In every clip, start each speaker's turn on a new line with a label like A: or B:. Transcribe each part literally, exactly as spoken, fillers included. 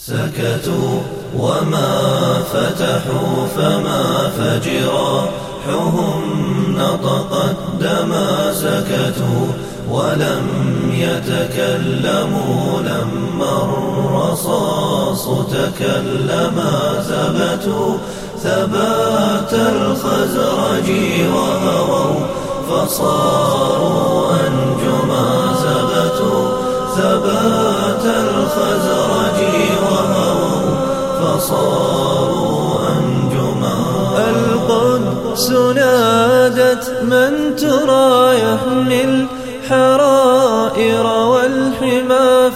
A: سكتوا وما فتحوا فما فجراحهم نطقت دما سكتوا ولم يتكلموا لما الرصاص تكلما ثبتوا ثبات الخزرج وهووا فصاروا أنجما ثبتوا ثبات الخزرج وهووا فصاروا أنجما. القدس نادت من ترى يحمل حرائر والحمى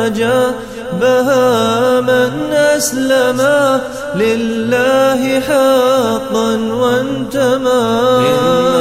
A: فجابها من أسلما لله حقا وانتمى. إن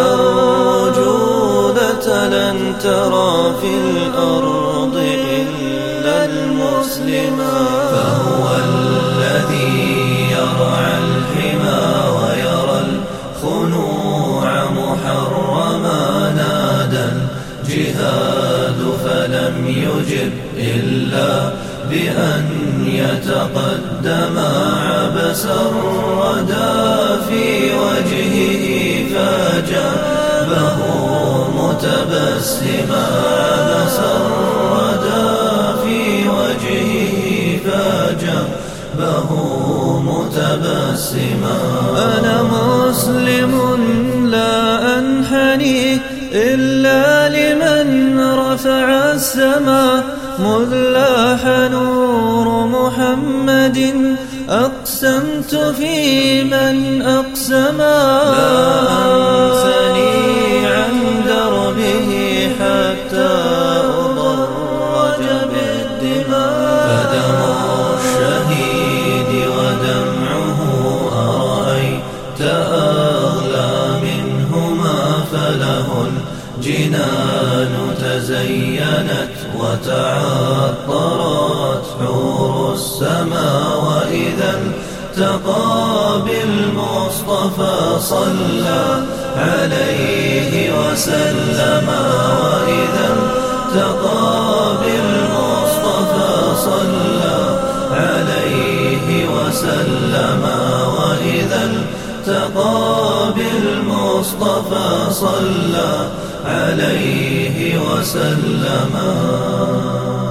A: الرجولة لن ترى في الأرض إلا المسلما فهو الذي يرعى الحمى ويرى الخنوع محرما. نادى الجهاد فلم يجب إلا بأن يتقدم عبس الردى في وجهه فجابه متبسما عبس الردى في وجهه فجابه متبسما. أنا مسلم لا أنحني إلا لمن رفع السماء مذ لاح نور محمد أقسمت في من أقسما. لا أنثني عن دربه حتى أضرج بالدماء فدم الشهيد ودمعه أرأيت أغلى منهما فله الجنان تزينت وتعطرت حور السماء وإذا التقى بالمصطفى صلى عليه وسلم. وإذا التقى بالمصطفى صلى عليه وسلم. وإذا التقى بالمصطفى صلى عليه وسلم.